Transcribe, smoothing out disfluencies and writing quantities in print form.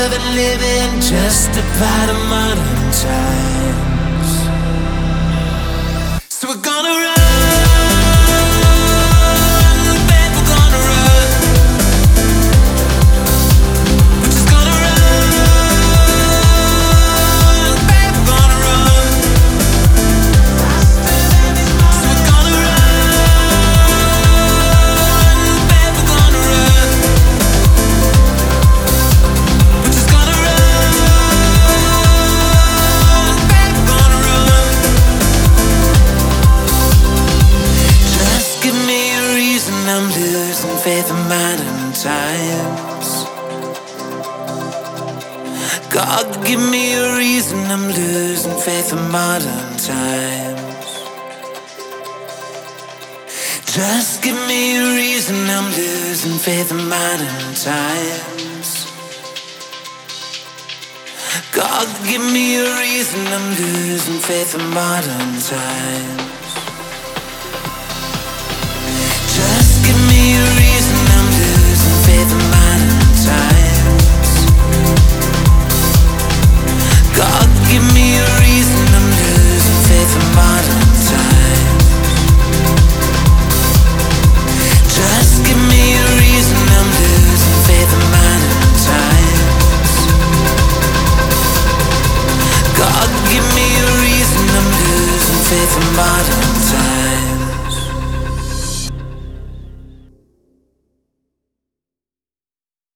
living just a part of modern times. So we're gonna run, babe, we're gonna run. We're just gonna run, babe, we're gonna run. So we're gonna run, babe, we're gonna run. We're just gonna run, babe, we're gonna run. Just give me a reason, I'm losing faith in modern times. God, give me a reason, I'm losing faith in modern times. Just give me a reason, I'm losing faith in modern times. God, give me a reason, I'm losing faith in modern times. Just give me a reason, I'm losing faith in modern times. God, give me a reason, I'm losing faith in modern times. Just give me a reason, I'm losing faith in modern times. God, give me a reason, I'm losing faith in modern times.